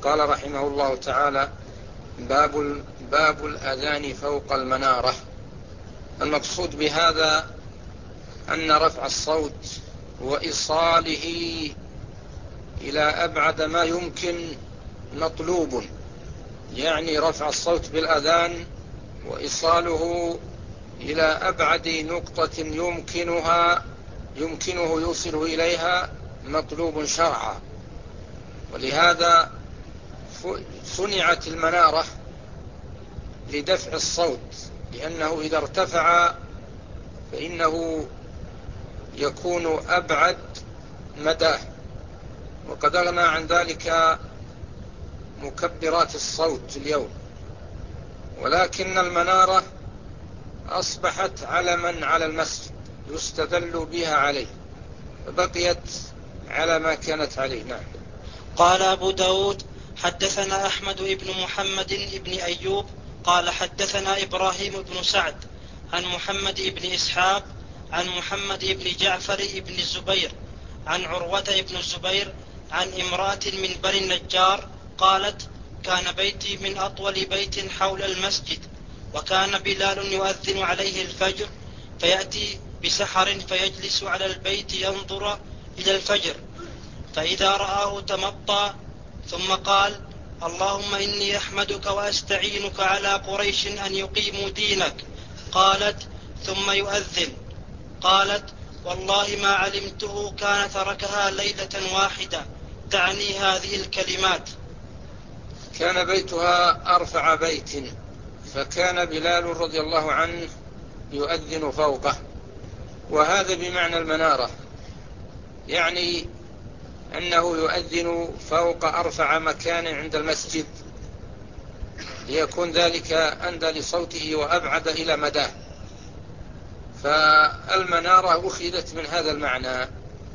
قال رحمه الله تعالى: باب الأذان فوق المنارة. المقصود بهذا أن رفع الصوت وإيصاله إلى أبعد ما يمكن مطلوب، يعني رفع الصوت بالأذان وإيصاله إلى أبعد نقطة يمكنه يوصل إليها مطلوب شرعا. ولهذا صنعت المنارة لدفع الصوت، لأنه إذا ارتفع فإنه يكون أبعد مداه، وقد أغنى عن ذلك مكبرات الصوت اليوم. ولكن المنارة أصبحت علما على المسجد يستدل بها عليه، فبقيت على ما كانت عليه. نعم. قال أبو داود: حدثنا أحمد بن محمد بن أيوب قال حدثنا إبراهيم بن سعد عن محمد بن إسحاق عن محمد بن جعفر بن الزبير عن عروة بن الزبير عن امرأة من بني النجار قالت: كان بيتي من أطول بيت حول المسجد، وكان بلال يؤذن عليه الفجر، فيأتي بسحر فيجلس على البيت ينظر إلى الفجر، فإذا رآه تمطى، ثم قال: اللهم إني أحمدك وأستعينك على قريش أن يقيموا دينك. قالت: ثم يؤذن. قالت: والله ما علمته كان تركها ليلة واحدة، تعني هذه الكلمات. كان بيتها أرفع بيت، فكان بلال رضي الله عنه يؤذن فوقه، وهذا بمعنى المنارة، يعني أنه يؤذن فوق أرفع مكان عند المسجد، ليكون ذلك أندى لصوته وأبعد إلى مداه. فالمنارة أخذت من هذا المعنى.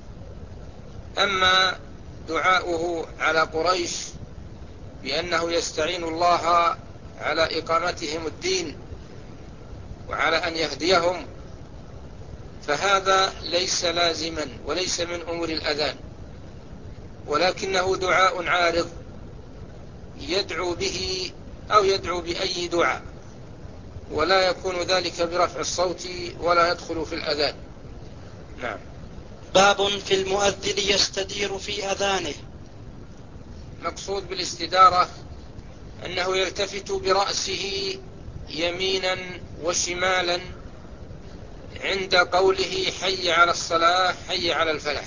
أما دعاؤه على قريش بأنه يستعين الله على إقامتهم الدين وعلى أن يهديهم، فهذا ليس لازما وليس من أمور الأذان، ولكنه دعاء عارض يدعو به أو يدعو بأي دعاء، ولا يكون ذلك برفع الصوت ولا يدخل في الأذان. نعم. باب في المؤذن يستدير في أذانه. مقصود بالاستدارة أنه يلتفت برأسه يمينا وشمالا عند قوله حي على الصلاة حي على الفلاح،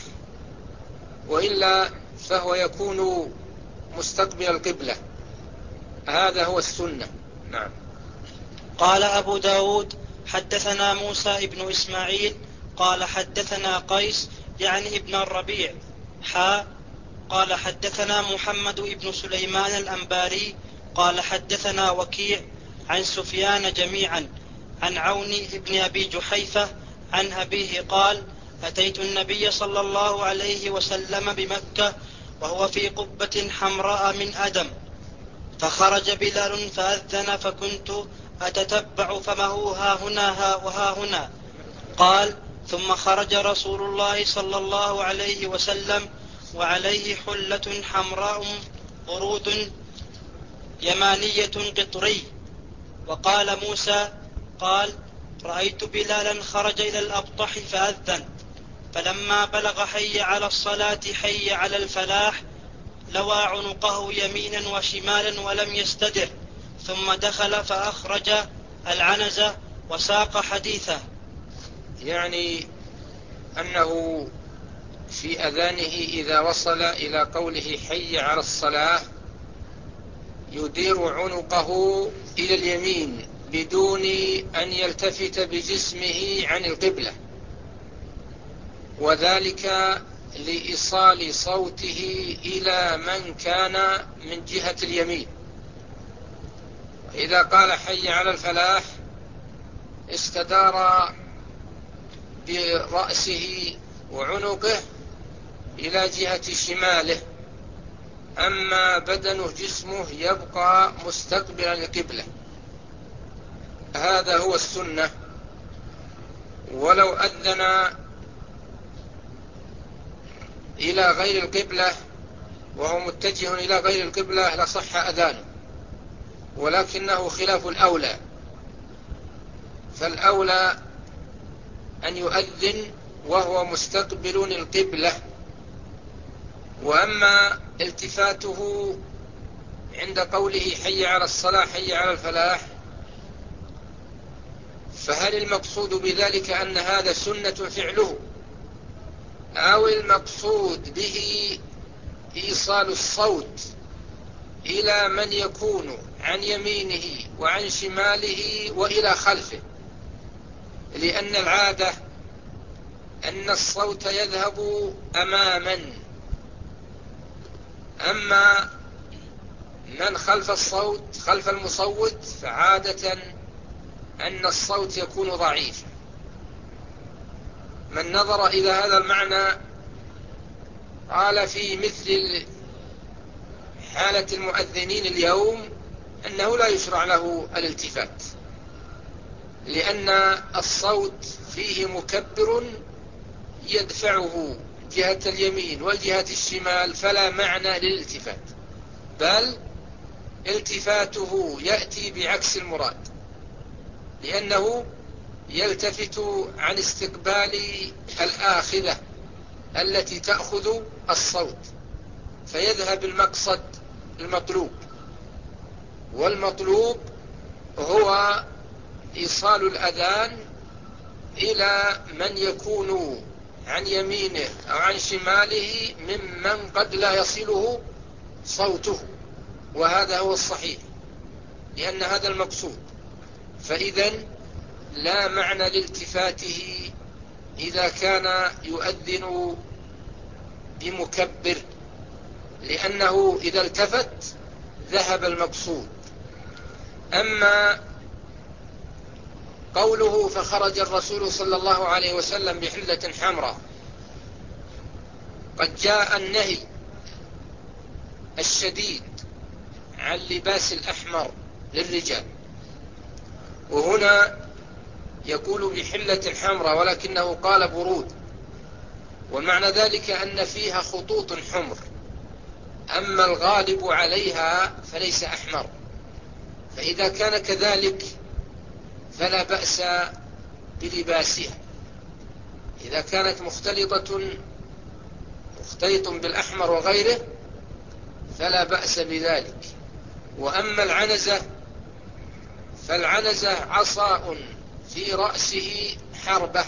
وإلا فهو يكون مستقبل القبلة. هذا هو السنة. نعم. قال أبو داود: حدثنا موسى ابن إسماعيل قال حدثنا قيس يعني ابن الربيع قال حدثنا محمد ابن سليمان الأنباري قال حدثنا وكيع عن سفيان جميعا عن عون ابن أبي جحيفة عن أبيه قال: أتيت النبي صلى الله عليه وسلم بمكة وهو في قبة حمراء من أدم، فخرج بلال فأذن، فكنت أتتبع فمه ها هنا وها هنا. قال: ثم خرج رسول الله صلى الله عليه وسلم وعليه حلة حمراء برود يمانية قطري. وقال موسى: قال: رأيت بلالا خرج إلى الأبطح فأذن، فلما بلغ حي على الصلاة حي على الفلاح لوى عنقه يمينا وشمالا ولم يستدر، ثم دخل فأخرج العنزة وساق حديثه. يعني أنه في أذانه إذا وصل إلى قوله حي على الصلاة يدير عنقه إلى اليمين بدون أن يلتفت بجسمه عن القبلة، وذلك لإيصال صوته إلى من كان من جهة اليمين. إذا قال حي على الفلاح استدار برأسه وعنقه إلى جهة شماله، أما بدنه جسمه يبقى مستقبلا القبلة. هذا هو السنة. ولو أذن إلى غير القبلة وهو متجه إلى غير القبلة لصح أذانه، ولكنه خلاف الأولى، فالأولى أن يؤذن وهو مستقبل القبلة. وأما التفاته عند قوله حي على الصلاة حي على الفلاح، فهل المقصود بذلك أن هذا سنة فعله، أو المقصود به إيصال الصوت إلى من يكون عن يمينه وعن شماله وإلى خلفه؟ لأن العادة أن الصوت يذهب أماما، أما من خلف الصوت خلف المصوت فعادة أن الصوت يكون ضعيف. من نظر إلى هذا المعنى قال في مثل حالة المؤذنين اليوم أنه لا يشرع له الالتفات، لأن الصوت فيه مكبر يدفعه جهة اليمين وجهة الشمال، فلا معنى للالتفات، بل التفاته يأتي بعكس المراد، لأنه يلتفت عن استقبال الآخذة التي تأخذ الصوت، فيذهب المقصد المطلوب، والمطلوب هو إيصال الأذان إلى من يكون عن يمينه أو عن شماله ممن قد لا يصله صوته، وهذا هو الصحيح، لأن هذا المقصود. فإذن لا معنى لالتفاته إذا كان يؤذن بمكبر، لأنه إذا التفت ذهب المقصود. أما قوله فخرج الرسول صلى الله عليه وسلم بحلة حمراء، قد جاء النهي الشديد عن لباس الأحمر للرجال، وهنا يقول بحلة حمراء ولكنه قال برود، ومعنى ذلك أن فيها خطوط حمر، أما الغالب عليها فليس أحمر، فإذا كان كذلك فلا بأس بلباسها. إذا كانت مختلط بالأحمر وغيره فلا بأس بذلك. وأما العنزة فالعنزة عصاء في رأسه حربة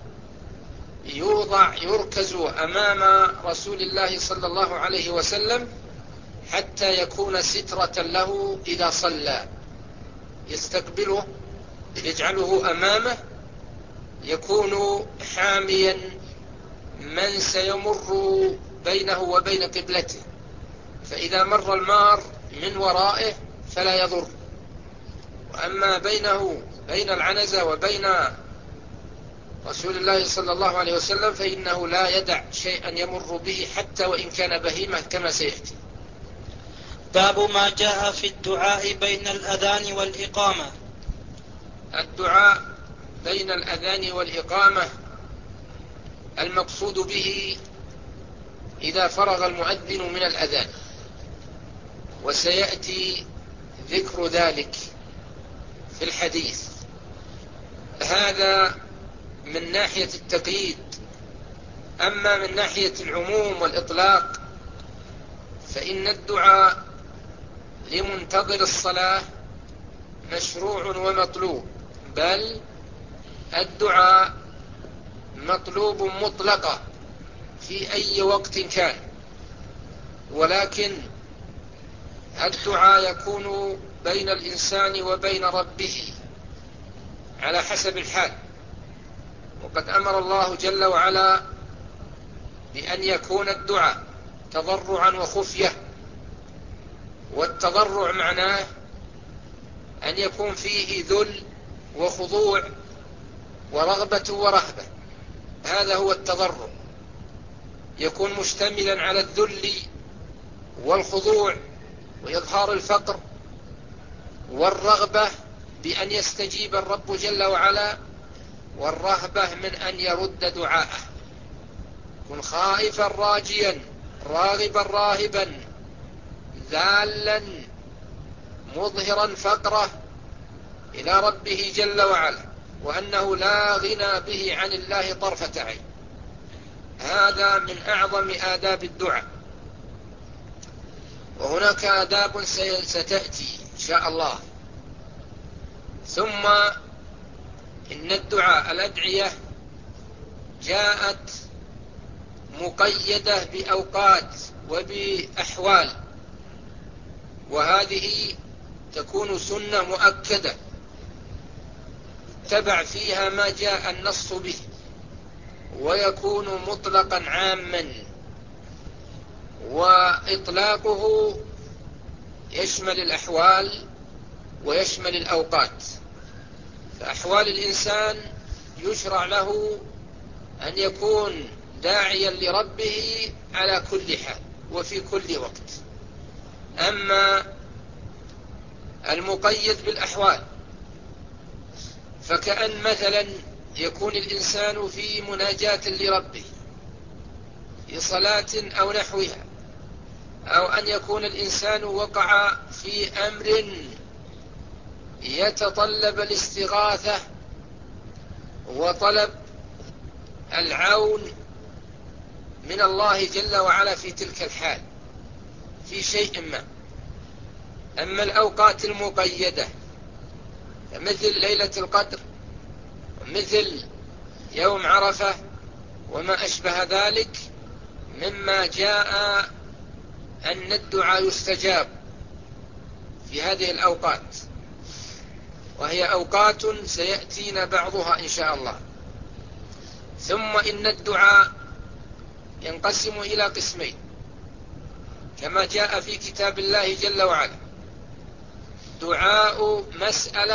يركز أمام رسول الله صلى الله عليه وسلم حتى يكون سترة له إذا صلى، يستقبله يجعله أمامه، يكون حاميا من سيمر بينه وبين قبلته، فإذا مر المار من ورائه فلا يضر. وأما بين العنزة وبين رسول الله صلى الله عليه وسلم فإنه لا يدع شيئا يمر به حتى وإن كان بهيمة كما سيأتي. باب ما جاء في الدعاء بين الأذان والإقامة. الدعاء بين الأذان والإقامة المقصود به إذا فرغ المؤذن من الأذان، وسيأتي ذكر ذلك في الحديث. هذا من ناحية التقييد. أما من ناحية العموم والإطلاق فإن الدعاء لمنتظر الصلاة مشروع ومطلوب، بل الدعاء مطلوب مطلقا في أي وقت كان، ولكن الدعاء يكون بين الإنسان وبين ربه على حسب الحال. وقد أمر الله جل وعلا بأن يكون الدعاء تضرعا وخفية، والتضرع معناه أن يكون فيه ذل وخضوع ورغبة ورهبة، هذا هو التضرع، يكون مشتملا على الذل والخضوع وإظهار الفقر والرغبة بأن يستجيب الرب جل وعلا، والرهبة من أن يرد دعاءه، كن خائفا راجيا راغبا راهبا ذالا مظهرا فقره إلى ربه جل وعلا، وأنه لا غنى به عن الله طرفة عين. هذا من أعظم آداب الدعاء. وهناك آداب ستأتي إن شاء الله. ثم إن الدعاء الأدعية جاءت مقيدة بأوقات وبأحوال، وهذه تكون سنة مؤكدة تبع فيها ما جاء النص به، ويكون مطلقا عاما، وإطلاقه يشمل الأحوال ويشمل الأوقات. فأحوال الإنسان يشرع له أن يكون داعيا لربه على كل حال وفي كل وقت. أما المقيد بالأحوال فكأن مثلا يكون الإنسان في مناجاة لربه في صلاة أو نحوها، أو أن يكون الإنسان وقع في أمر يتطلب الاستغاثة وطلب العون من الله جل وعلا في تلك الحال في شيء ما. أما الأوقات المقيدة مثل ليلة القدر ومثل يوم عرفة وما أشبه ذلك مما جاء أن الدعاء يستجاب في هذه الأوقات، وهي أوقات سيأتينا بعضها إن شاء الله. ثم إن الدعاء ينقسم إلى قسمين كما جاء في كتاب الله جل وعلا: دعاء مسألة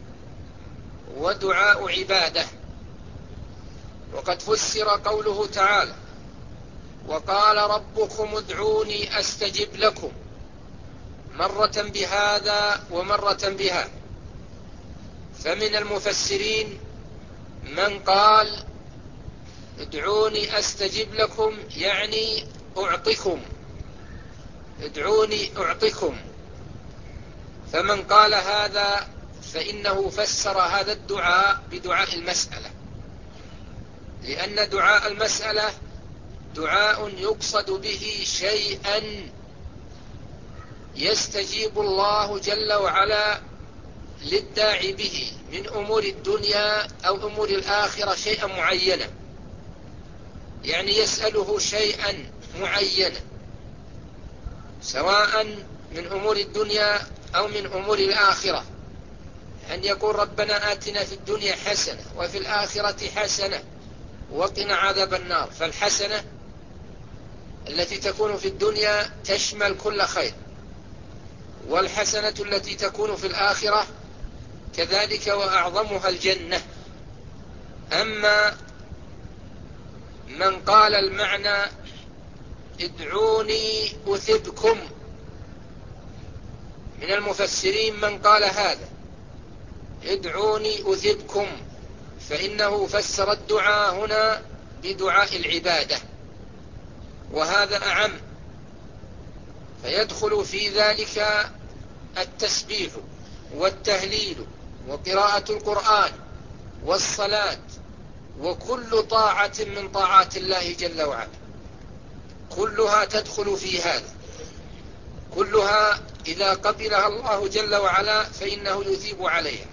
ودعاء عبادة. وقد فسر قوله تعالى: وقال ربكم ادعوني أستجب لكم، مرة بهذا ومرة بها. فمن المفسرين من قال ادعوني أستجب لكم يعني أعطكم، ادعوني أعطكم. فمن قال هذا فإنه فسر هذا الدعاء بدعاء المسألة، لأن دعاء المسألة دعاء يقصد به شيئا يستجيب الله جل وعلا للداعي به من أمور الدنيا أو أمور الآخرة شيئا معينا، يعني يسأله شيئا معينا سواء من أمور الدنيا أو من أمور الآخرة. أن يقول ربنا آتنا في الدنيا حسنة وفي الآخرة حسنة وقنا عذاب النار. فالحسنة التي تكون في الدنيا تشمل كل خير، والحسنة التي تكون في الآخرة كذلك وأعظمها الجنة. أما من قال المعنى ادعوني أثبكم، من المفسرين من قال هذا ادعوني أثبكم، فإنه فسر الدعاء هنا بدعاء العبادة، وهذا أعم، فيدخل في ذلك التسبيح والتهليل وقراءة القرآن والصلاة وكل طاعة من طاعات الله جل وعلا، كلها تدخل في هذا، كلها إذا قبلها الله جل وعلا فإنه يثيب عليها.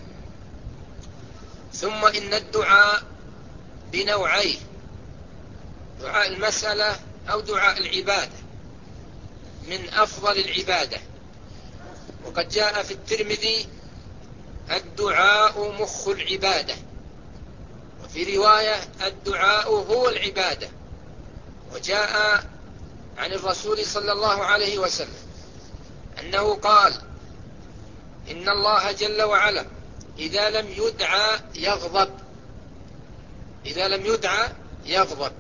ثم إن الدعاء بنوعين: دعاء المسألة أو دعاء العبادة، من أفضل العبادة. وقد جاء في الترمذي: الدعاء مخ العبادة، وفي رواية: الدعاء هو العبادة. وجاء عن الرسول صلى الله عليه وسلم أنه قال: إن الله جل وعلا إذا لم يدعى يغضب، إذا لم يدعى يغضب.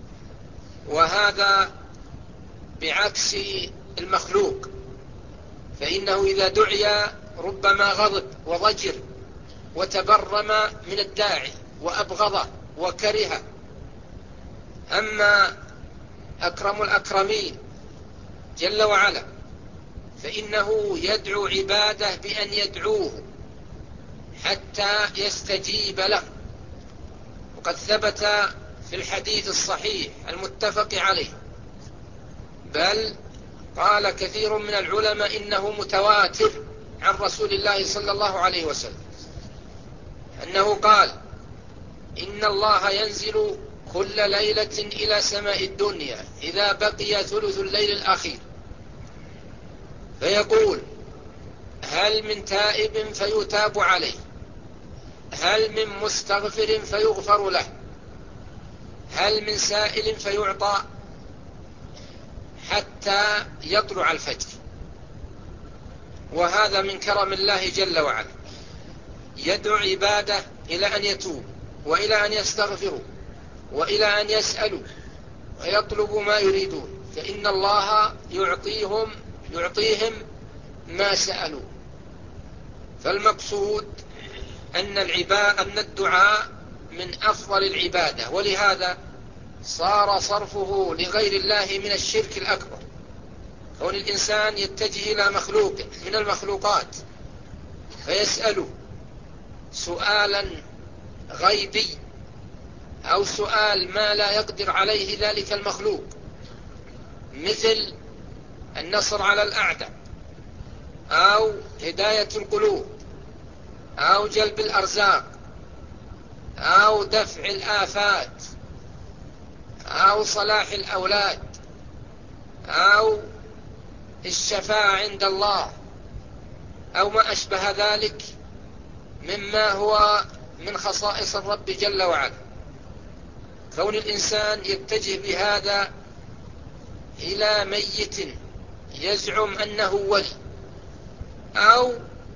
وهذا بعكس المخلوق، فإنه إذا دعي ربما غضب وضجر وتبرم من الداعي وأبغضه وكرهه. أما أكرم الأكرمين جل وعلا، فإنه يدعو عباده بأن يدعوه حتى يستجيب له. وقد ثبت في الحديث الصحيح المتفق عليه، بل قال كثير من العلماء إنه متواتر عن رسول الله صلى الله عليه وسلم أنه قال: إن الله ينزل كل ليلة إلى سماء الدنيا إذا بقي ثلث الليل الأخير، فيقول: هل من تائب فيتاب عليه؟ هل من مستغفر فيغفر له؟ هل من سائل فيعطى؟ حتى يطلع الفجر. وهذا من كرم الله جل وعلا، يدعو عباده إلى أن يتوبوا وإلى أن يستغفروا وإلى أن يسألوا ويطلبوا ما يريدون، فإن الله يعطيهم ما سألوا. فالمقصود أن الدعاء من أفضل العبادة، ولهذا صار صرفه لغير الله من الشرك الأكبر. كون الإنسان يتجه إلى مخلوق من المخلوقات فيسأله سؤالا غيبي أو سؤال ما لا يقدر عليه ذلك المخلوق، مثل النصر على الأعداء أو هداية القلوب أو جلب الأرزاق أو دفع الآفات أو صلاح الأولاد أو الشفاعة عند الله أو ما أشبه ذلك مما هو من خصائص الرب جل وعلا. كون الإنسان يتجه بهذا إلى ميت يزعم أنه ولي أو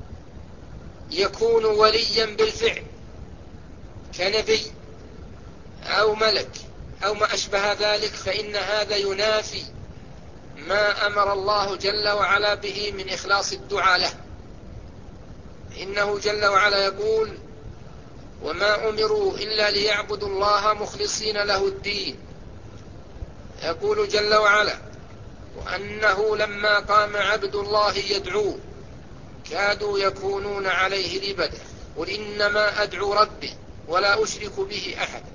يكون وليا بالفعل كنبي أو ملك أو ما أشبه ذلك، فإن هذا ينافي ما أمر الله جل وعلا به من إخلاص الدعاء له. إنه جل وعلا يقول: وما أمروا إلا ليعبدوا الله مخلصين له الدين. يقول جل وعلا: وأنه لما قام عبد الله يدعوه كادوا يكونون عليه لبدا قل إنما أدعو ربي ولا أشرك به أحد.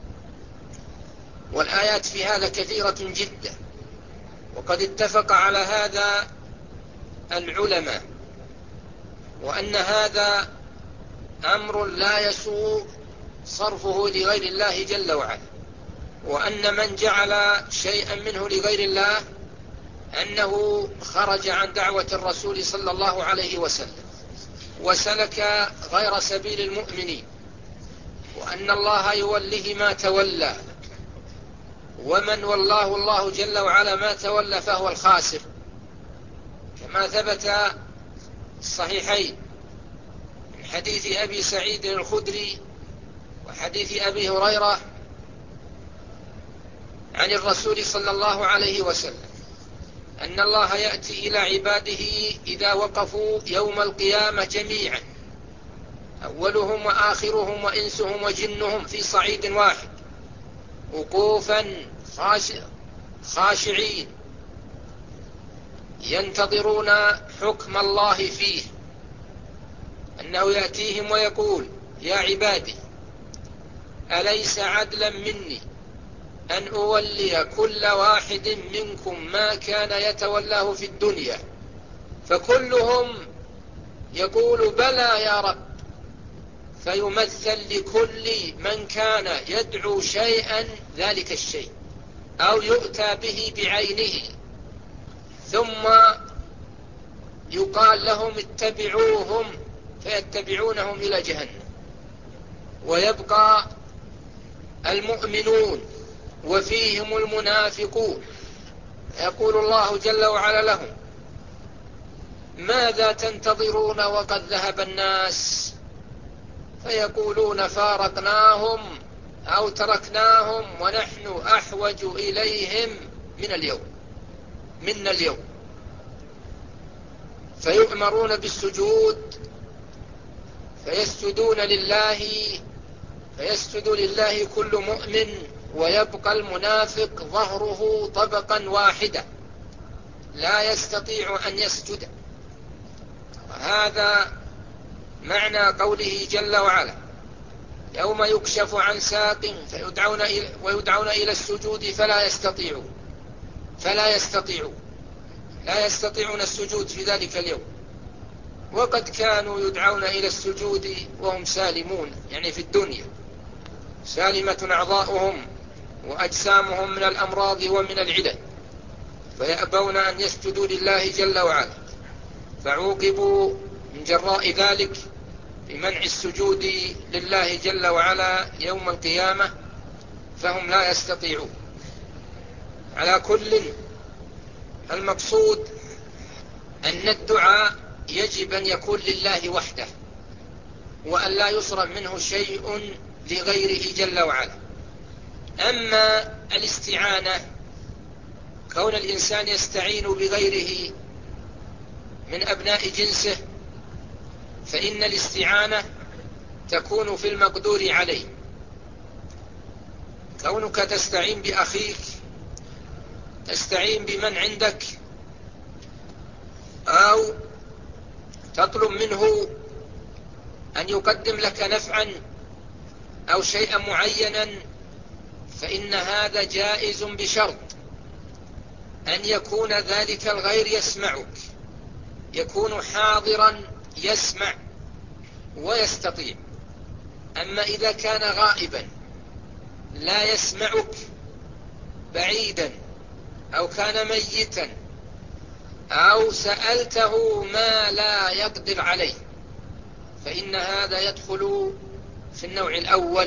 والآيات في هذا كثيرة جدا، وقد اتفق على هذا العلماء، وأن هذا أمر لا يسوء صرفه لغير الله جل وعلا، وأن من جعل شيئا منه لغير الله أنه خرج عن دعوة الرسول صلى الله عليه وسلم وسلك غير سبيل المؤمنين، وأن الله يوله ما تولى، ومن والله الله جل وعلا ما تولى فهو الخاسر، كما ثبت الصحيحين من حديث أبي سعيد الخدري وحديث أبي هريرة عن الرسول صلى الله عليه وسلم أن الله يأتي إلى عباده إذا وقفوا يوم القيامة جميعا، أولهم وآخرهم وإنسهم وجنهم في صعيد واحد، وقوفا خاشعين ينتظرون حكم الله فيه، أنه يأتيهم ويقول: يا عبادي أليس عدلا مني أن أولي كل واحد منكم ما كان يتولاه في الدنيا؟ فكلهم يقول: بلى يا رب. فيمثل لكل من كان يدعو شيئا ذلك الشيء أو يؤتى به بعينه، ثم يقال لهم: اتبعوهم، فيتبعونهم إلى جهنم. ويبقى المؤمنون وفيهم المنافقون، يقول الله جل وعلا لهم: ماذا تنتظرون وقد ذهب الناس؟ فيقولون: فارقناهم أو تركناهم ونحن أحوج إليهم منا اليوم. فيؤمرون بالسجود فيسجد لله كل مؤمن ويبقى المنافق ظهره طبقا واحدا لا يستطيع أن يسجد. هذا معنى قوله جل وعلا: يوم يكشف عن ساق ويدعون إلى السجود لا يستطيعون السجود في ذلك اليوم، وقد كانوا يدعون إلى السجود وهم سالمون، يعني في الدنيا سالمة أعضاؤهم وأجسامهم من الأمراض ومن العلل، فيأبون أن يسجدوا لله جل وعلا، فعوقبوا من جراء ذلك بمنع السجود لله جل وعلا يوم القيامة، فهم لا يستطيعون. على كل، المقصود أن الدعاء يجب أن يكون لله وحده، وأن لا يصرف منه شيء لغيره جل وعلا. أما الاستعانة، كون الإنسان يستعين بغيره من أبناء جنسه، فإن الاستعانة تكون في المقدور عليه. كونك تستعين بأخيك، تستعين بمن عندك، أو تطلب منه أن يقدم لك نفعا أو شيئا معينا، فإن هذا جائز بشرط أن يكون ذلك الغير يسمعك، يكون حاضرا يسمع ويستطيع. أما إذا كان غائبا لا يسمعك، بعيدا، أو كان ميتا، أو سألته ما لا يقدر عليه، فإن هذا يدخل في النوع الأول،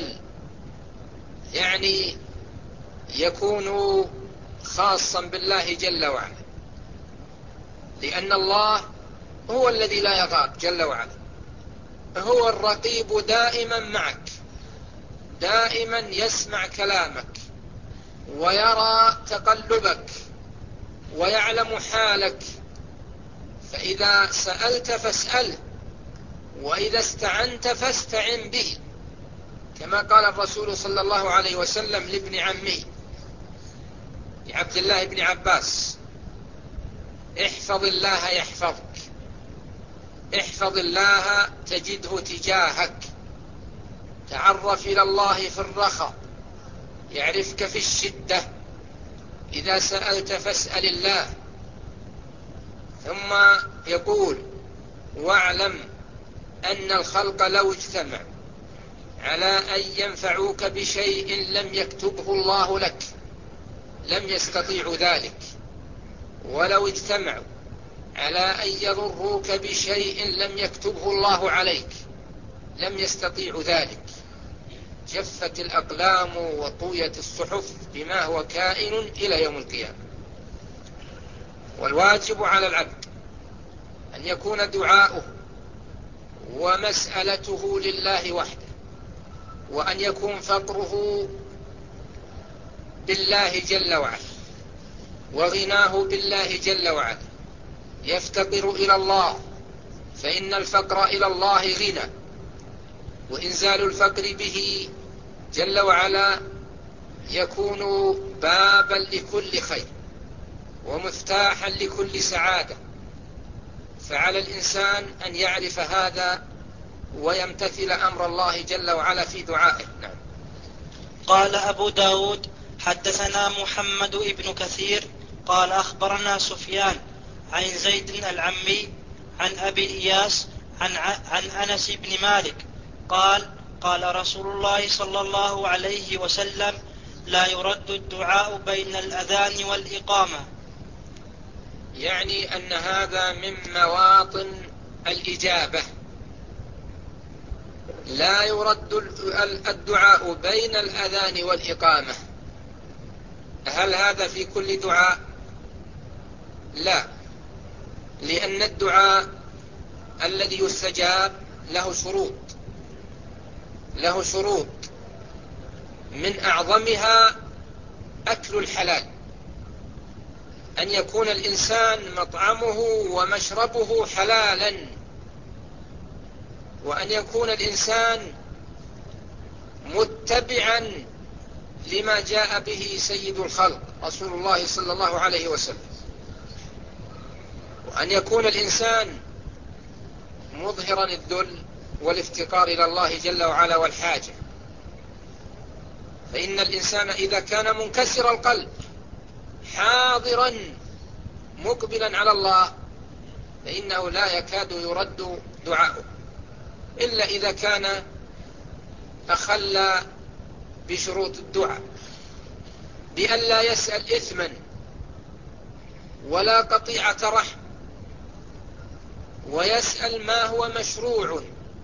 يعني يكون خاصا بالله جل وعلا، لأن الله هو الذي لا يغاب جل وعلا، هو الرقيب دائما معك، دائما يسمع كلامك ويرى تقلبك ويعلم حالك. فإذا سألت فاسأله، وإذا استعنت فاستعن به، كما قال الرسول صلى الله عليه وسلم لابن عمه لعبد الله بن عباس: احفظ الله يحفظك، احفظ الله تجده تجاهك، تعرف إلى الله في الرخاء يعرفك في الشدة، إذا سألت فاسأل الله. ثم يقول: واعلم أن الخلق لو اجتمعوا على أن ينفعوك بشيء لم يكتبه الله لك لم يستطيعوا ذلك، ولو اجتمعوا على أن يضروك بشيء لم يكتبه الله عليك لم يستطيعوا ذلك. جفت الأقلام وطويت الصحف بما هو كائن إلى يوم القيامة. والواجب على العبد أن يكون دعاؤه ومسألته لله وحده، وأن يكون فقره بالله جل وعلا، وغناه بالله جل وعلا، يفتقر إلى الله، فإن الفقر إلى الله غنى، وإنزال الفقر به جل وعلا يكون بابا لكل خير ومفتاحا لكل سعادة. فعلى الإنسان أن يعرف هذا ويمتثل أمر الله جل وعلا في دعائه. نعم. قال أبو داود: حدثنا محمد بن كثير قال أخبرنا سفيان عن زيد العمي عن أبي إياس عن أنس بن مالك قال: قال رسول الله صلى الله عليه وسلم: لا يرد الدعاء بين الأذان والإقامة. يعني أن هذا من مواطن الإجابة، لا يرد الدعاء بين الأذان والإقامة. هل هذا في كل دعاء؟ لا، لأن الدعاء الذي يستجاب له شروط، من أعظمها أكل الحلال، أن يكون الإنسان مطعمه ومشربه حلالا، وأن يكون الإنسان متبعا لما جاء به سيد الخلق رسول الله صلى الله عليه وسلم، وأن يكون الإنسان مظهرا الذل والافتقار إلى الله جل وعلا والحاجة. فإن الإنسان إذا كان منكسر القلب حاضرا مقبلا على الله فإنه لا يكاد يرد دعاؤه، إلا إذا كان أخل بشروط الدعاء، بأن لا يسأل إثما ولا قطيعة رحم، ويسأل ما هو مشروع،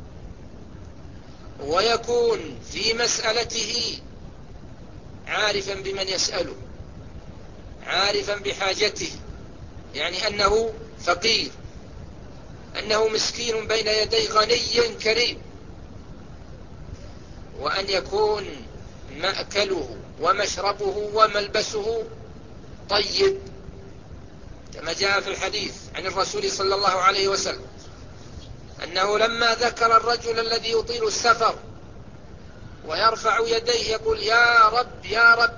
ويكون في مسألته عارفا بمن يسأله، عارفا بحاجته، يعني أنه فقير، أنه مسكين بين يدي غني كريم، وأن يكون مأكله ومشربه وملبسه طيب، كما جاء في الحديث عن الرسول صلى الله عليه وسلم أنه لما ذكر الرجل الذي يطيل السفر ويرفع يديه يقول يا رب يا رب،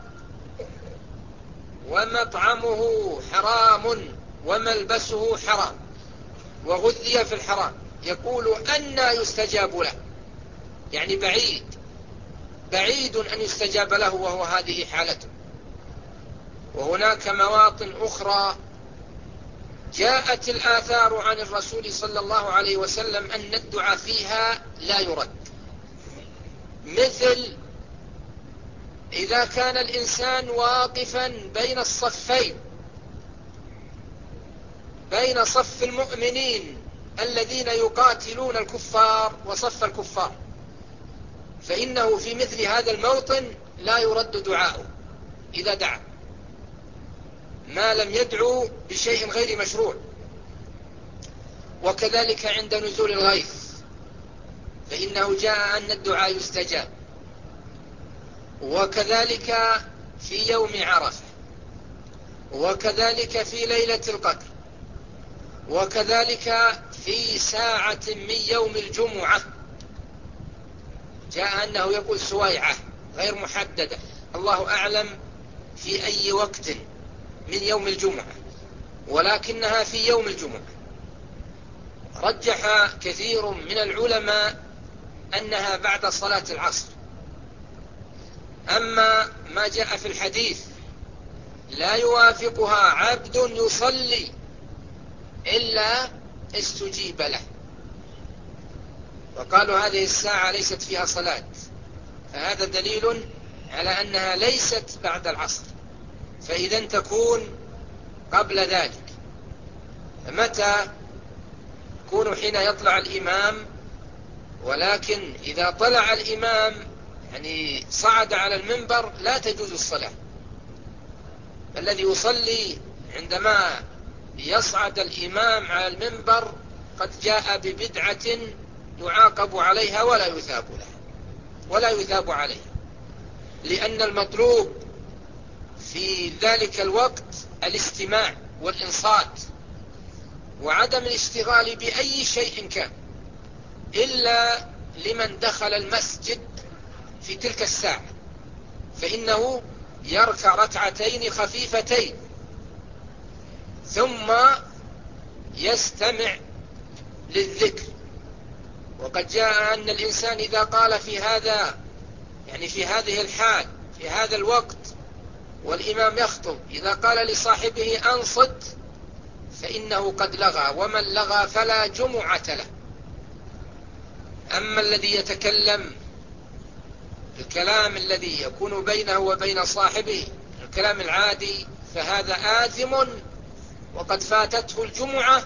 ومطعمه حرام وملبسه حرام وغذي في الحرام، يقول أنى يستجاب له، يعني بعيد أن يستجاب له وهو هذه حالته. وهناك مواطن أخرى جاءت الآثار عن الرسول صلى الله عليه وسلم أن الدعاء فيها لا يرد، مثل إذا كان الإنسان واقفا بين الصفين، بين صف المؤمنين الذين يقاتلون الكفار وصف الكفار، فإنه في مثل هذا الموطن لا يرد دعاؤه إذا دعا، ما لم يدعو بشيء غير مشروع. وكذلك عند نزول الغيث فإنه جاء أن الدعاء يستجاب، وكذلك في يوم عرفة، وكذلك في ليلة القدر، وكذلك في ساعة من يوم الجمعة، جاء أنه يقول سويعة غير محددة، الله أعلم في أي وقت من يوم الجمعة، ولكنها في يوم الجمعة. رجح كثير من العلماء أنها بعد صلاة العصر. أما ما جاء في الحديث لا يوافقها عبد يصلي إلا استجيب له، وقالوا هذه الساعة ليست فيها صلاة، فهذا دليل على أنها ليست بعد العصر، فإذا تكون قبل ذلك. متى تكون؟ حين يطلع الإمام، ولكن إذا طلع الإمام يعني صعد على المنبر لا تجوز الصلاة. الذي يصلي عندما يصعد الإمام على المنبر قد جاء ببدعة يعاقب عليها ولا يثاب عليها، لأن المطلوب في ذلك الوقت الاستماع والإنصات وعدم الاشتغال بأي شيء كان، إلا لمن دخل المسجد في تلك الساعة، فإنه يركع ركعتين خفيفتين ثم يستمع للذكر. وقد جاء أن الإنسان إذا قال في هذا، يعني في هذه الحال، في هذا الوقت والإمام يخطب، إذا قال لصاحبه أنصت فإنه قد لغى، ومن لغى فلا جمعة له. أما الذي يتكلم الكلام الذي يكون بينه وبين صاحبه الكلام العادي فهذا آثم، وقد فاتته الجمعة،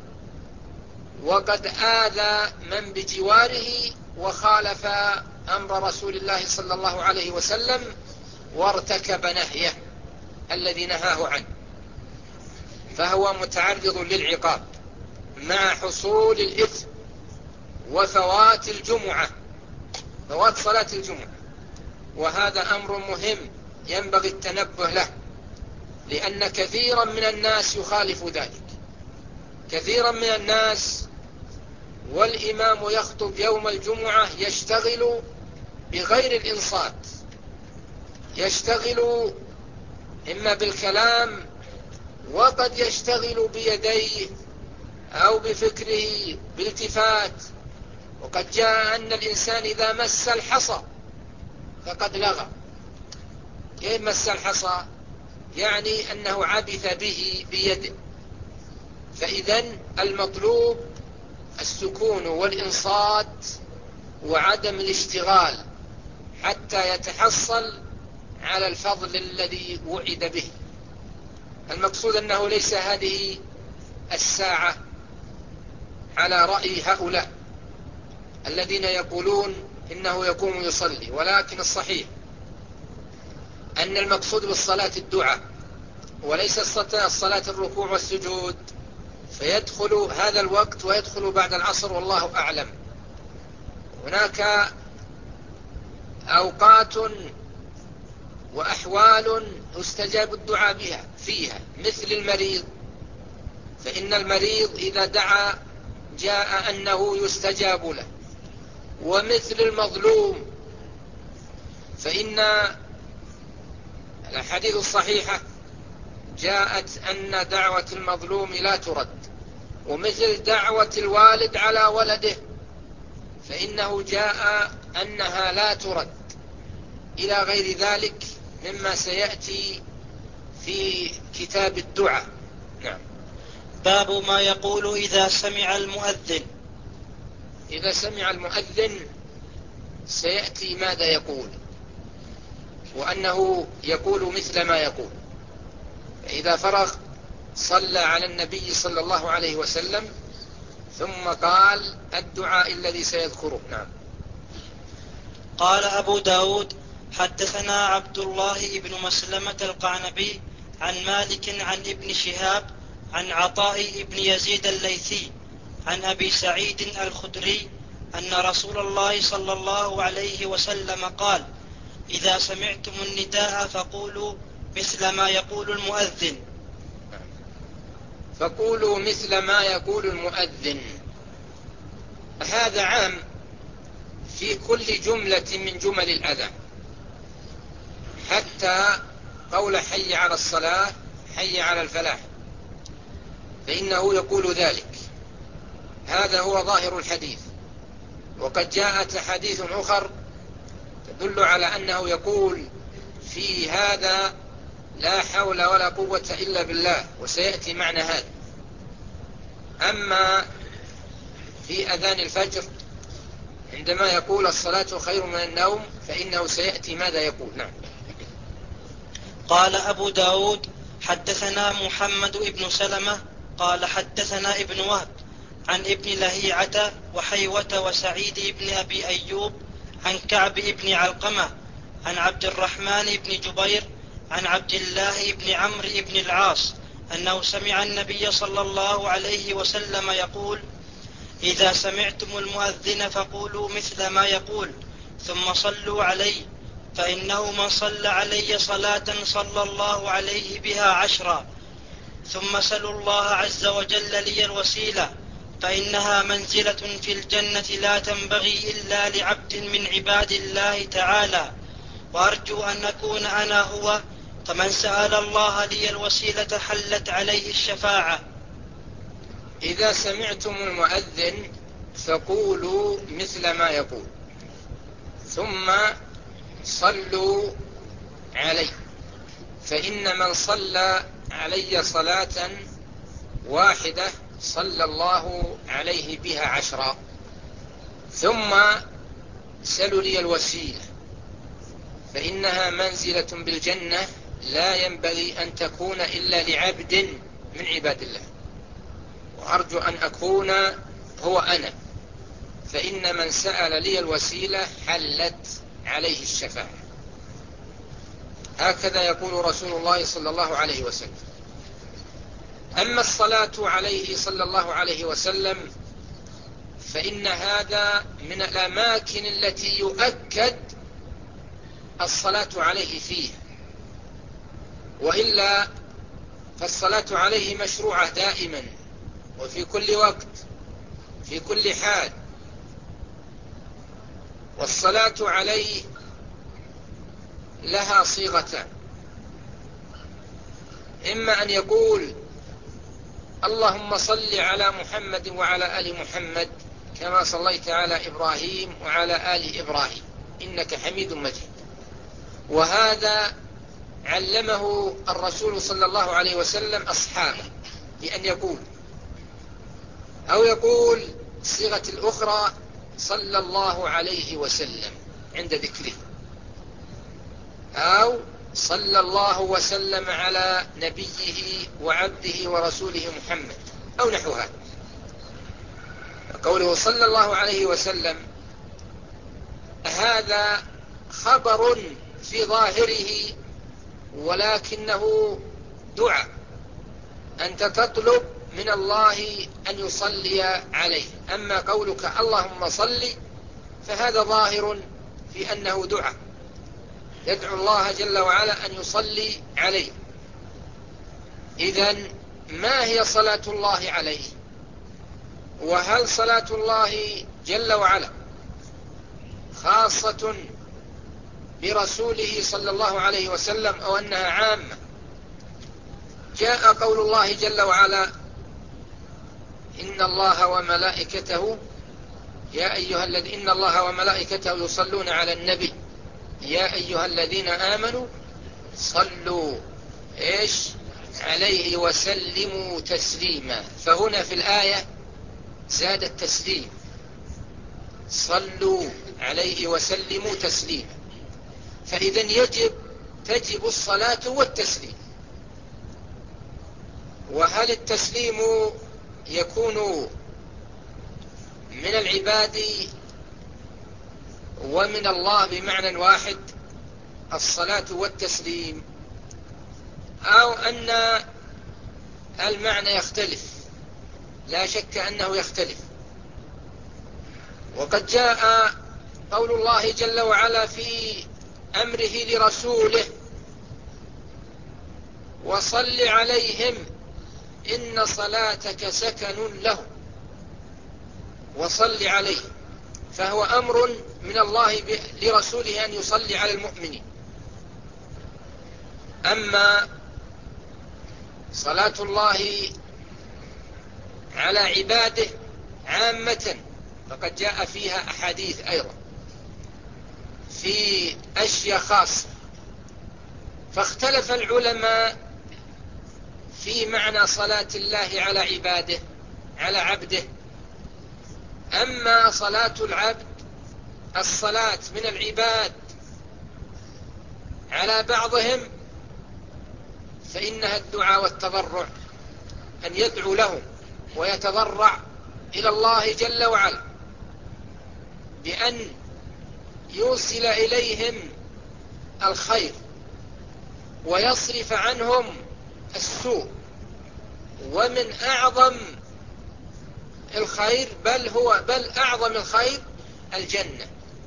وقد آذى من بجواره، وخالف أمر رسول الله صلى الله عليه وسلم، وارتكب نهيه الذي نهاه عنه، فهو متعرض للعقاب مع حصول الإثم وفوات الجمعة، فوات صلاة الجمعة. وهذا أمر مهم ينبغي التنبه له، لأن كثيرا من الناس يخالف ذلك، كثيرا من الناس والإمام يخطب يوم الجمعة يشتغل بغير الإنصات، يشتغل إما بالكلام، وقد يشتغل بيديه أو بفكره بالتفات. وقد جاء أن الإنسان إذا مس الحصى فقد لغى. كيف مس الحصى؟ يعني أنه عبث به بيده. فإذن المطلوب السكون والإنصات وعدم الاشتغال حتى يتحصل على الفضل الذي وعد به. المقصود أنه ليس هذه الساعة على رأي هؤلاء الذين يقولون إنه يقوم يصلي، ولكن الصحيح أن المقصود بالصلاة الدعاء وليس الصلاة الركوع والسجود، فيدخل هذا الوقت ويدخل بعد العصر والله أعلم. هناك أوقات وأحوال يستجاب الدعاء بها فيها، مثل المريض، فإن المريض إذا دعا جاء أنه يستجاب له. ومثل المظلوم، فإن الحديث الصحيحة جاءت أن دعوة المظلوم لا ترد. ومثل دعوة الوالد على ولده فإنه جاء أنها لا ترد، إلى غير ذلك مما سيأتي في كتاب الدعاء. نعم. باب ما يقول إذا سمع المؤذن. إذا سمع المؤذن سيأتي ماذا يقول، وأنه يقول مثل ما يقول. فإذا فرغ صلى على النبي صلى الله عليه وسلم ثم قال الدعاء الذي سيذكره. نعم. قال أبو داود حدثنا عبد الله بن مسلمة القعنبي عن مالك عن ابن شهاب عن عطاء بن يزيد الليثي عن أبي سعيد الخدري أن رسول الله صلى الله عليه وسلم قال إذا سمعتم النداء فقولوا مثل ما يقول المؤذن. فقولوا مثل ما يقول المؤذن، هذا عام في كل جملة من جمل الأذان، حتى قول حي على الصلاة حي على الفلاح فإنه يقول ذلك. هذا هو ظاهر الحديث. وقد جاءت حديث أخر تدل على أنه يقول في هذا لا حول ولا قوة إلا بالله، وسيأتي معنى هذا. أما في أذان الفجر عندما يقول الصلاة خير من النوم فإنه سيأتي ماذا يقول. نعم. قال أبو داود حدثنا محمد بن سلمة قال حدثنا ابن وهب عن ابن لهيعة وحيوة وسعيد بن أبي أيوب عن كعب بن علقمة عن عبد الرحمن بن جبير عن عبد الله بن عمرو بن العاص أنه سمع النبي صلى الله عليه وسلم يقول إذا سمعتم المؤذن فقولوا مثل ما يقول ثم صلوا عليه فإنه من صلى علي صلاة صلى الله عليه بها 10. ثم سلوا الله عز وجل لي الوسيلة فإنها منزلة في الجنة لا تنبغي إلا لعبد من عباد الله تعالى، وأرجو أن أكون أنا هو، فمن سأل الله لي الوسيلة حلت عليه الشفاعة. إذا سمعتم المؤذن فقولوا مثل ما يقول ثم صلوا علي، فإن من صلى علي صلاة واحدة صلى الله عليه بها 10. ثم سلوا لي الوسيلة فإنها منزلة بالجنة لا ينبغي أن تكون إلا لعبد من عباد الله، وأرجو أن أكون هو أنا، فإن من سأل لي الوسيلة حلت عليه الشفاعة. هكذا يقول رسول الله صلى الله عليه وسلم. أما الصلاة عليه صلى الله عليه وسلم فإن هذا من الأماكن التي يؤكد الصلاة عليه فيه، وإلا فالصلاة عليه مشروعة دائما وفي كل وقت في كل حال. والصلاة عليه لها صيغتان: إما أن يقول اللهم صل على محمد وعلى آل محمد كما صليت على إبراهيم وعلى آل إبراهيم إنك حميد مجيد، وهذا علمه الرسول صلى الله عليه وسلم أصحابه بأن يقول، أو يقول صيغة الأخرى صلى الله عليه وسلم عند ذكره، أو صلى الله وسلم على نبيه وعبده ورسوله محمد، أو نحو هذا. قوله صلى الله عليه وسلم هذا خبر في ظاهره، ولكنه دعاء، أنت تطلب من الله أن يصلي عليه. أما قولك اللهم صل فهذا ظاهر في أنه دعاء، يدعو الله جل وعلا أن يصلي عليه. إذن ما هي صلاة الله عليه؟ وهل صلاة الله جل وعلا خاصة برسوله صلى الله عليه وسلم أو أنها عامة؟ جاء قول الله جل وعلا إن الله وملائكته إن الله وملائكته يصلون على النبي يا أيها الذين آمنوا صلوا عليه وسلموا تسليما. فهنا في الآية زاد التسليم، صلوا عليه وسلموا تسليما. فإذن تجب الصلاة والتسليم. وهل التسليم يكون من العباد ومن الله بمعنى واحد، الصلاة والتسليم، أو أن المعنى يختلف؟ لا شك أنه يختلف. وقد جاء قول الله جل وعلا في أمره لرسوله وصل عليهم إن صلاتك سكن لهم، وصل عليه، فهو أمر من الله لرسوله أن يصلي على المؤمنين. أما صلاة الله على عباده عامة فقد جاء فيها أحاديث أيضا في أشياء خاصة، فاختلف العلماء في معنى صلاة الله على عباده على عبده. أما صلاة العبد، الصلاة من العباد على بعضهم، فإنها الدعاء والتضرع، أن يدعو لهم ويتضرع إلى الله جل وعلا بأن يوصل إليهم الخير ويصرف عنهم السوء. ومن أعظم الخير بل أعظم الخير الجنة،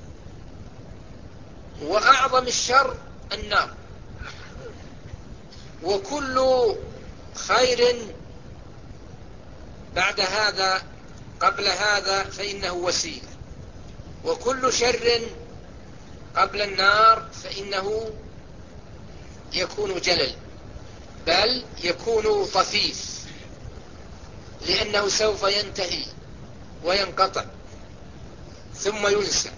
وأعظم الشر النار. وكل خير بعد هذا قبل هذا فإنه وسيلة، وكل شر قبل النار فإنه يكون جلل، بل يكون طفيف، لأنه سوف ينتهي وينقطع ثم ينسى.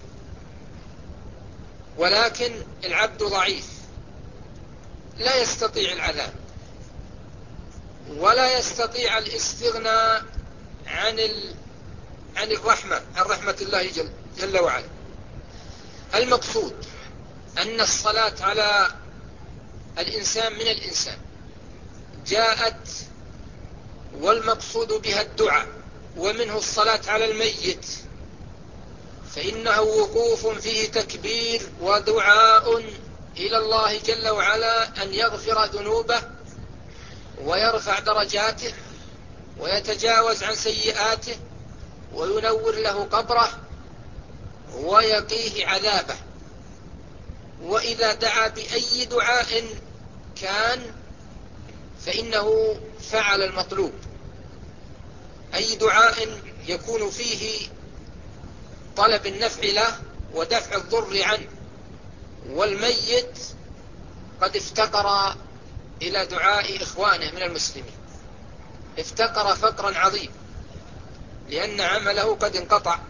ولكن العبد ضعيف لا يستطيع العذاب ولا يستطيع الاستغناء عن رحمة الله جل وعلا. المقصود أن الصلاة على الإنسان من الإنسان جاءت، والمقصود بها الدعاء، ومنه الصلاة على الميت، فإنه وقوف فيه تكبير ودعاء إلى الله جل وعلا أن يغفر ذنوبه ويرفع درجاته ويتجاوز عن سيئاته وينور له قبره ويقيه عذابه. وإذا دعا بأي دعاء كان فإنه فعل المطلوب، أي دعاء يكون فيه طلب النفع له ودفع الضر عنه. والميت قد افتقر إلى دعاء إخوانه من المسلمين، افتقر فقرا عظيم لأن عمله قد انقطع،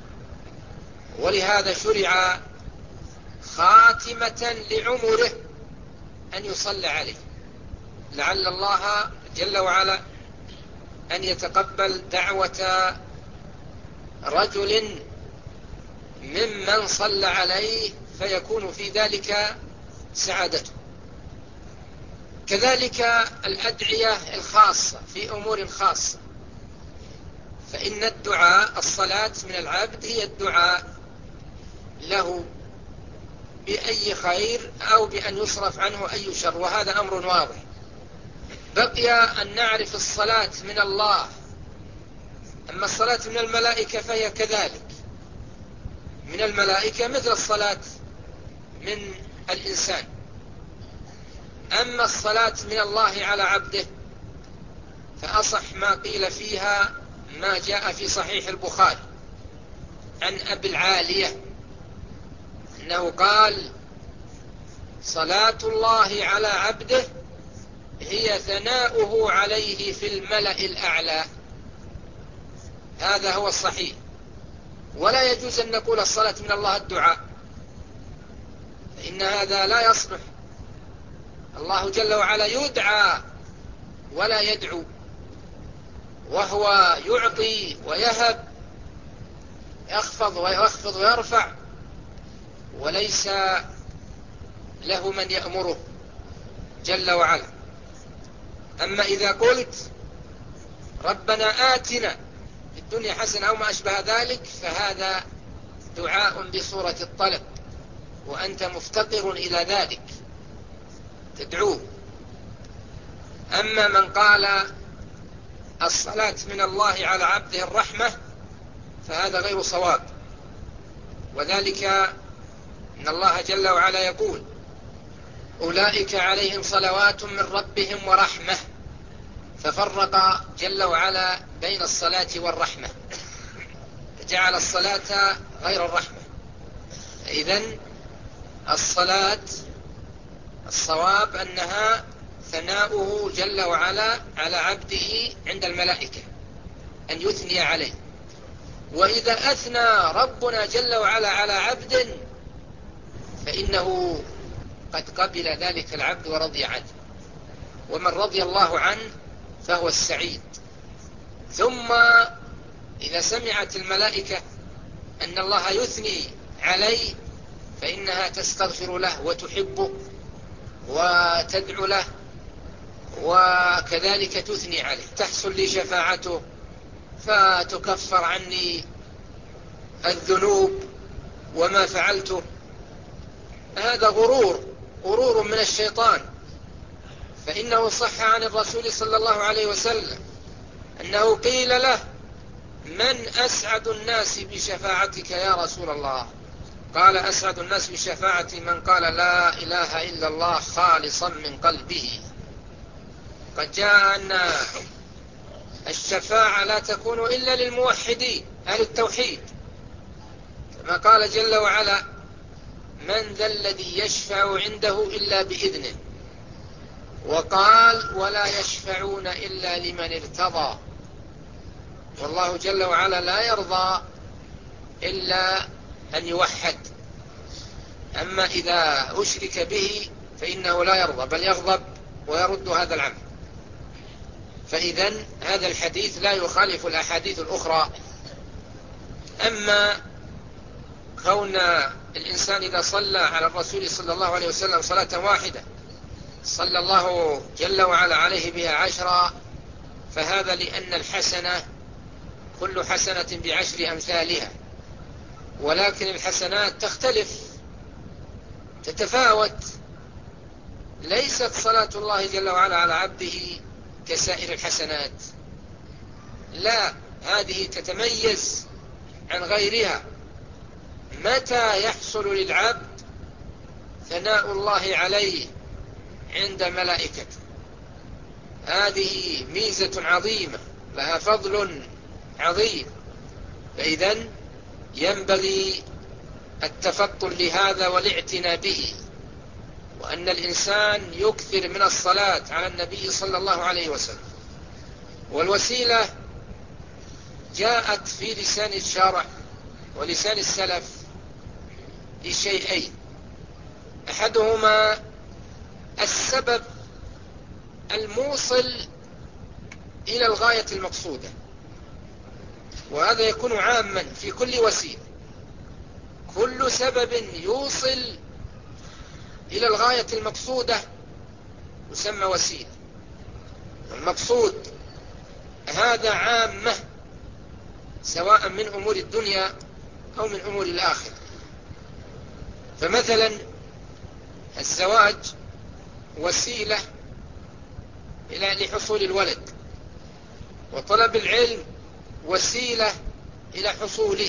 ولهذا شرع خاتمة لعمره أن يصلى عليه، لعل الله جل وعلا أن يتقبل دعوة رجل ممن صلى عليه فيكون في ذلك سعادته. كذلك الأدعية الخاصة في أمور خاصة، فإن الدعاء، الصلاة من العبد هي الدعاء له بأي خير أو بأن يصرف عنه أي شر، وهذا أمر واضح. بقي أن نعرف الصلاة من الله. أما الصلاة من الملائكة فهي كذلك، من الملائكة مثل الصلاة من الإنسان. أما الصلاة من الله على عبده فأصح ما قيل فيها ما جاء في صحيح البخاري عن أبي العالية أنه قال: صلاة الله على عبده هي ثناؤه عليه في الملأ الأعلى. هذا هو الصحيح، ولا يجوز أن نقول الصلاة من الله الدعاء، فإن هذا لا يصلح. الله جل وعلا يدعى ولا يدعو، وهو يعطي ويهب، يخفض ويرفع، وليس له من يأمره جل وعلا. أما إذا قلت ربنا آتنا في الدنيا حسنة أو ما أشبه ذلك فهذا دعاء بصورة الطلب، وأنت مفتقر إلى ذلك تدعوه. أما من قال الصلاة من الله على عبده الرحمة فهذا غير صواب، وذلك إن الله جل وعلا يقول: أولئك عليهم صلوات من ربهم ورحمة، ففرق جل وعلا بين الصلاة والرحمة، فجعل الصلاة غير الرحمة. إذن الصلاة الصواب أنها ثناؤه جل وعلا على عبده عند الملائكة، أن يثني عليه. وإذا أثنى ربنا جل وعلا على عبد فإنه قد قبل ذلك العبد ورضي عنه، ومن رضي الله عنه فهو السعيد. ثم إذا سمعت الملائكة أن الله يثني عليه فإنها تستغفر له وتحبه وتدعو له، وكذلك تثني عليه، تحصل لي شفاعته فتكفر عني الذنوب وما فعلته. هذا غرور من الشيطان، فإنه صح عن الرسول صلى الله عليه وسلم أنه قيل له: من أسعد الناس بشفاعتك يا رسول الله؟ قال: أسعد الناس بشفاعتي من قال لا إله إلا الله خالصا من قلبه. قد جاء أن الشفاعة لا تكون إلا للموحدين أهل التوحيد، كما قال جل وعلا: من ذا الذي يشفع عنده إلا بإذنه، وقال: ولا يشفعون إلا لمن ارتضى. والله جل وعلا لا يرضى إلا أن يوحد، أما إذا أشرك به فإنه لا يرضى بل يغضب ويرد هذا العمل. فإذن هذا الحديث لا يخالف الأحاديث الأخرى. أما كون الإنسان إذا صلى على الرسول صلى الله عليه وسلم صلاة واحدة صلى الله جل وعلا عليه بها 10، فهذا لأن الحسنة كل حسنة ب10 أمثالها، ولكن الحسنات تختلف تتفاوت. ليست صلاة الله جل وعلا على عبده كسائر الحسنات، لا، هذه تتميز عن غيرها. متى يحصل للعبد ثناء الله عليه؟ عند ملائكته. هذه ميزة عظيمة لها فضل عظيم، فإذن ينبغي التفطن لهذا والاعتناء به. وأن الإنسان يكثر من الصلاة على النبي صلى الله عليه وسلم. والوسيلة جاءت في لسان الشارع ولسان السلف لشيئين: أحدهما السبب الموصل إلى الغاية المقصودة، وهذا يكون عاما في كل وسيلة. كل سبب يوصل إلى الغاية المقصودة يسمى وسيلة. المقصود هذا عامة، سواء من أمور الدنيا أو من أمور الآخرة. فمثلا الزواج وسيلة لحصول الولد، وطلب العلم وسيلة إلى حصوله،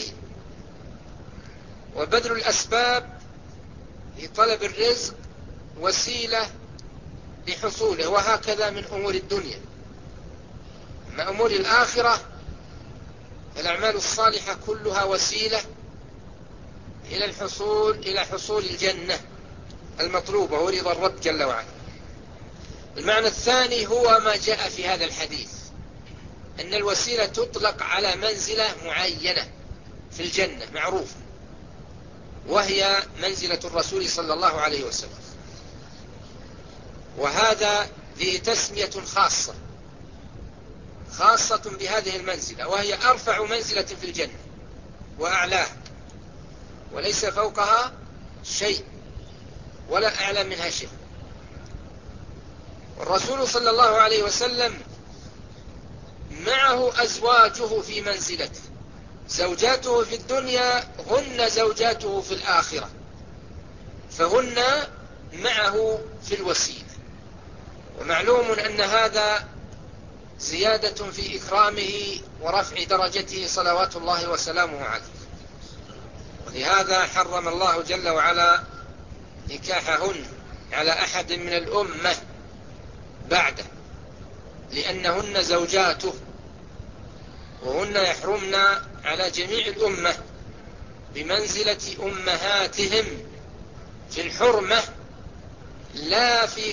وبذل الأسباب لطلب الرزق وسيلة لحصوله، وهكذا من أمور الدنيا. أما أمور الآخرة فالأعمال الصالحة كلها وسيلة إلى حصول الجنة المطلوبة ورضا الرب جل وعلا. المعنى الثاني هو ما جاء في هذا الحديث، أن الوسيلة تطلق على منزلة معينة في الجنة معروفة، وهي منزلة الرسول صلى الله عليه وسلم، وهذا ذي تسمية خاصة بهذه المنزلة، وهي أرفع منزلة في الجنة وأعلاه، وليس فوقها شيء ولا أعلى منها شيء. والرسول صلى الله عليه وسلم معه أزواجه في منزلته، زوجاته في الدنيا هن زوجاته في الآخرة، فهن معه في الوسيلة. ومعلوم أن هذا زيادة في إكرامه ورفع درجته صلوات الله وسلامه عليه. ولهذا حرم الله جل وعلا نكاحهن على أحد من الأمة بعده، لأنهن زوجاته، وهن يحرمن على جميع الأمة بمنزلة أمهاتهم في الحرمة، لا في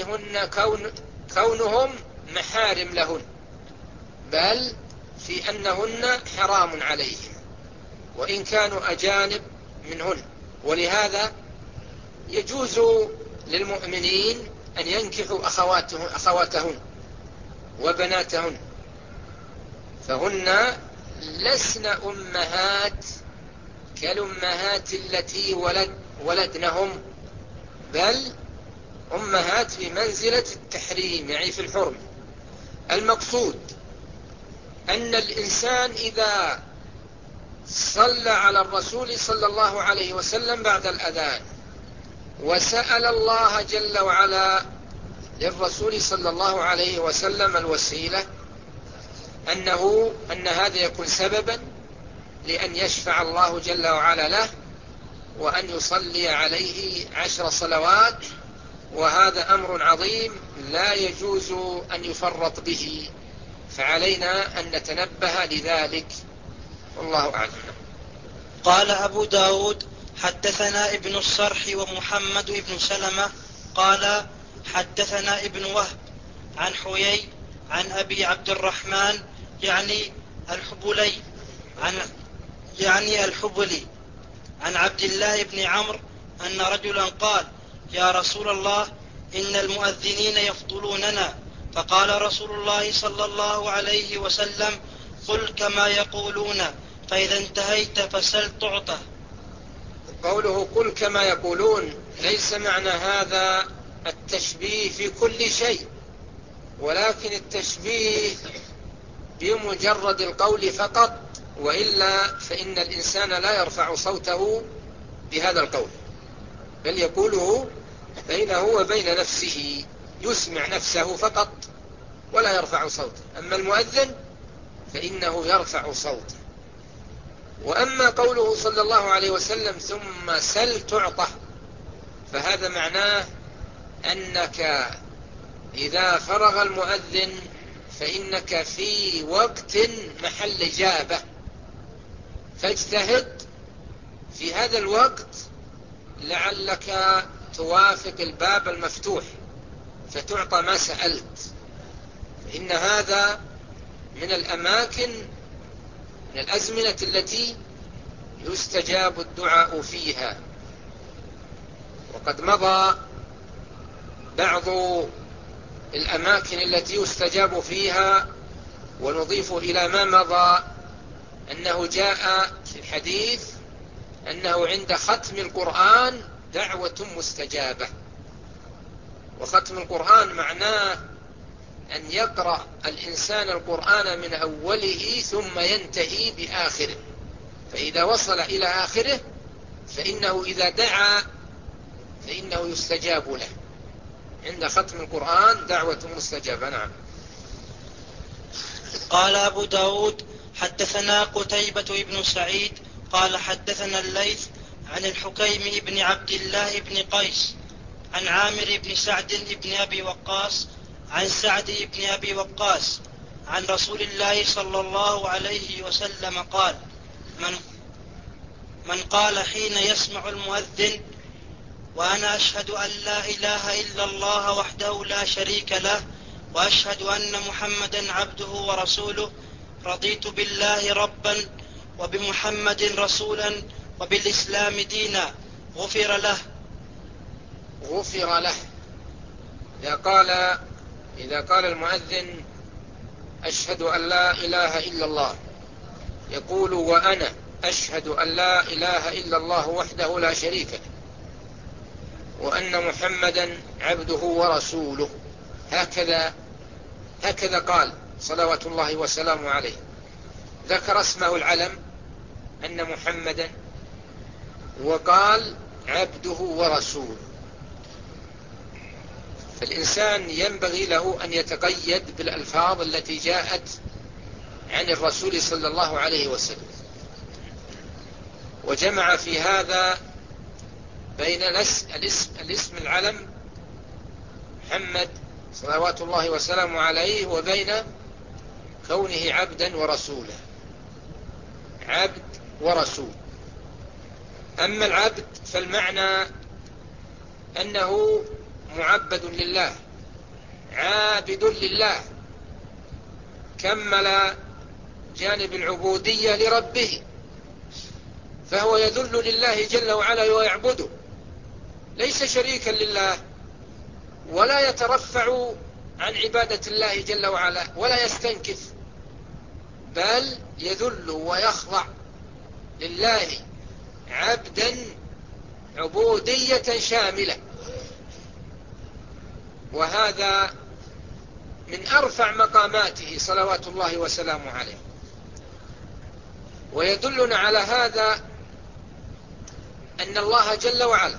كونهم محارم لهن، بل في أنهن حرام عليهم وإن كانوا أجانب منهن. ولهذا يجوز للمؤمنين أن ينكحوا أخواتهن وبناتهن، فهن لسن أمهات كالأمهات التي ولدنهم، بل أمهات بمنزلة التحريم، يعني في الحرم. المقصود أن الإنسان إذا صلى على الرسول صلى الله عليه وسلم بعد الأذان وسأل الله جل وعلا للرسول صلى الله عليه وسلم الوسيلة، أن هذا يكون سببا لأن يشفع الله جل وعلا له، وأن يصلي عليه 10 صلوات، وهذا أمر عظيم لا يجوز أن يفرط به، فعلينا أن نتنبه لذلك، والله أعلم. قال أبو داود: حدثنا ابن الصرح ومحمد بن سلمة قال حدثنا ابن وهب عن حيي عن أبي عبد الرحمن يعني الحبلي عن عبد الله بن عمرو أن رجلا قال: يا رسول الله، إن المؤذنين يفضلوننا. فقال رسول الله صلى الله عليه وسلم: قل كما يقولون، فإذا انتهيت فسل تعطى. قوله قل كما يقولون ليس معنى هذا التشبيه في كل شيء، ولكن التشبيه بمجرد القول فقط، وإلا فإن الإنسان لا يرفع صوته بهذا القول، بل يقوله بينه وبين نفسه، يسمع نفسه فقط ولا يرفع صوته. أما المؤذن فإنه يرفع صوته. وأما قوله صلى الله عليه وسلم ثم سل تعطى، فهذا معناه أنك إذا فرغ المؤذن فإنك في وقت محل إجابة، فاجتهد في هذا الوقت لعلك توافق الباب المفتوح فتعطى ما سألت، فإن هذا من الأماكن، من الأزمنة التي يستجاب الدعاء فيها. وقد مضى بعض الأماكن التي يستجاب فيها، ونضيف إلى ما مضى أنه جاء في الحديث أنه عند ختم القرآن دعوة مستجابة. وختم القرآن معناه أن يقرأ الإنسان القرآن من أوله ثم ينتهي بآخره، فإذا وصل إلى آخره فإنه إذا دعا فإنه يستجاب له. عند ختم القرآن دعوة مستجابة. نعم. قال أبو داود حدثنا قتيبة بن سعيد قال حدثنا الليث عن الحكيم بن عبد الله بن قيس عن عامر بن سعد بن أبي وقاص عن سعد بن أبي وقاص عن رسول الله صلى الله عليه وسلم قال: من قال حين يسمع المؤذن: وأنا أشهد أن لا إله إلا الله وحده لا شريك له وأشهد أن محمدا عبده ورسوله، رضيت بالله ربا وبمحمد رسولا وبالإسلام دينا، غفر له. غفر له. إذا قال المؤذن: أشهد أن لا إله إلا الله، يقول: وأنا أشهد أن لا إله إلا الله وحده لا شريك له وأن محمدا عبده ورسوله. هكذا قال صلوات الله وسلامه عليه. ذكر اسمه العلم أن محمدا، وقال عبده ورسوله. فالإنسان ينبغي له أن يتقيد بالألفاظ التي جاءت عن الرسول صلى الله عليه وسلم، وجمع في هذا بين الاسم العلم محمد صلوات الله وسلامه عليه وبين كونه عبدا ورسولا. عبد ورسول. أما العبد فالمعنى أنه معبد لله، عابد لله، كمل جانب العبودية لربه، فهو يذل لله جل وعلا ويعبده، ليس شريكا لله، ولا يترفع عن عبادة الله جل وعلا ولا يستنكف، بل يذل ويخضع لله عبدا عبودية شاملة. وهذا من أرفع مقاماته صلوات الله وسلامه عليه. ويدلنا على هذا أن الله جل وعلا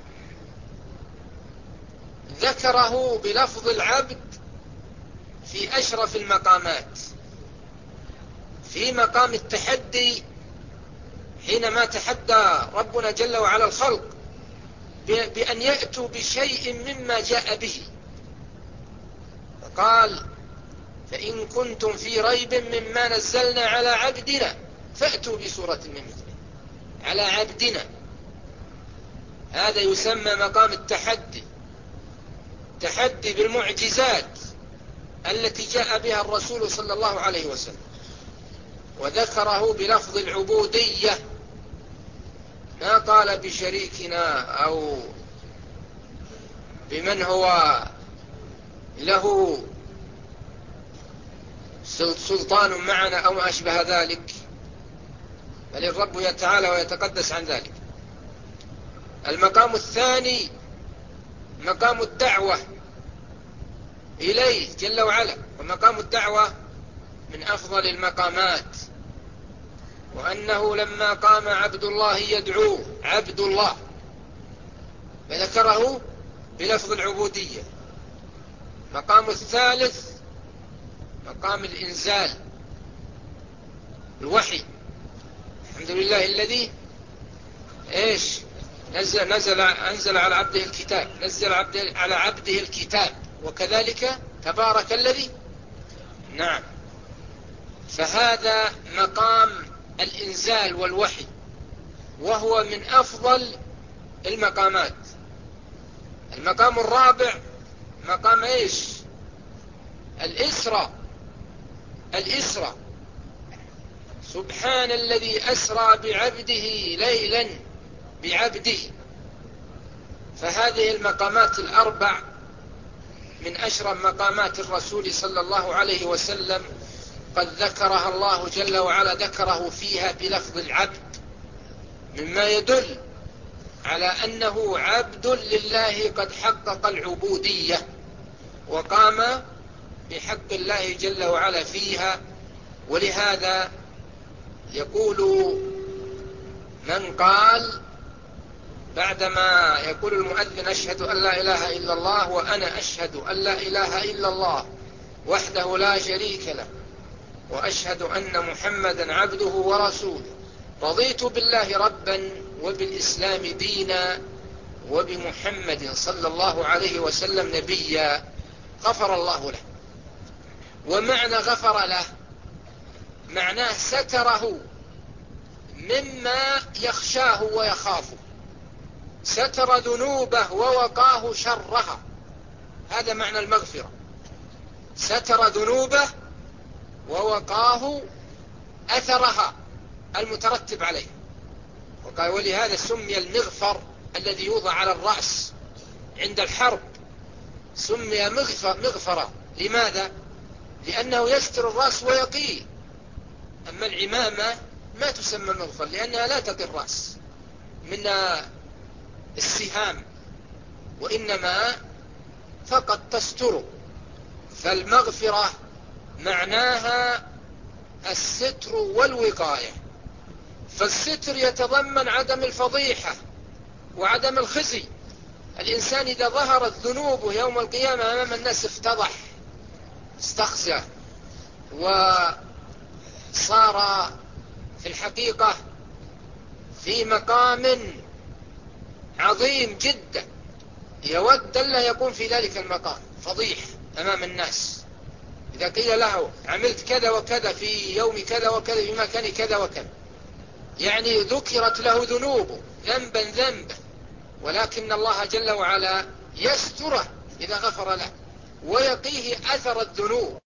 ذكره بلفظ العبد في أشرف المقامات، في مقام التحدي، حينما تحدى ربنا جل وعلا الخلق بأن يأتوا بشيء مما جاء به، فقال: فإن كنتم في ريب مما نزلنا على عبدنا فأتوا بسورة من مثله. على عبدنا، هذا يسمى مقام التحدي، تحدي بالمعجزات التي جاء بها الرسول صلى الله عليه وسلم، وذكره بلفظ العبودية، ما قال بشريكنا أو بمن هو له سلطان معنا أو ما أشبه ذلك، بل الرب يتعالى ويتقدس عن ذلك. المقام الثاني مقام الدعوة إليه جل وعلا، ومقام الدعوة من أفضل المقامات، وأنه لما قام عبد الله يدعوه عبد الله، فذكره بلفظ العبودية. مقام الثالث مقام الإنزال، الوحي. الحمد لله الذي أنزل على عبده الكتاب، نزل على عبده الكتاب، وكذلك تبارك الذي. نعم. فهذا مقام الإنزال والوحي، وهو من أفضل المقامات. المقام الرابع مقام ايش؟ الإسرى. سبحان الذي أسرى بعبده ليلا بعبده. فهذه المقامات الأربع من أشرف مقامات الرسول صلى الله عليه وسلم، قد ذكرها الله جل وعلا، ذكره فيها بلفظ العبد، مما يدل على أنه عبد لله قد حقق العبودية وقام بحق الله جل وعلا فيها. ولهذا يقول من قال بعدما يقول المؤذن أشهد أن لا إله إلا الله وأنا أشهد أن لا إله إلا الله وحده لا شريك له وأشهد أن محمدا عبده ورسوله، رضيت بالله ربا وبالإسلام دينا وبمحمد صلى الله عليه وسلم نبيا، غفر الله له. ومعنى غفر له معناه ستره مما يخشاه ويخافه، ستر ذنوبه ووقاه شرها. هذا معنى المغفرة، ستر ذنوبه ووقاه أثرها المترتب عليه. وقال ولهذا سمي المغفر الذي يوضع على الرأس عند الحرب سمي مغفرة. لماذا؟ لأنه يستر الرأس ويقيه. أما العمامة ما تسمى مغفر لأنها لا تقي الرأس من السهام، وإنما فقط تستره. فالمغفرة معناها الستر والوقاية. فالستر يتضمن عدم الفضيحة وعدم الخزي. الإنسان إذا ظهرت ذنوبه يوم القيامة أمام الناس افتضح، استخزى، وصار في الحقيقة في مقام عظيم جدا، يود ألا يكون في ذلك المقام فضيح أمام الناس. إذا قيل له عملت كذا وكذا في يوم كذا وكذا في مكان كذا وكذا، يعني ذكرت له ذنوبه ذنبا، ولكن الله جل وعلا يستره إذا غفر له ويقيه أثر الذنوب.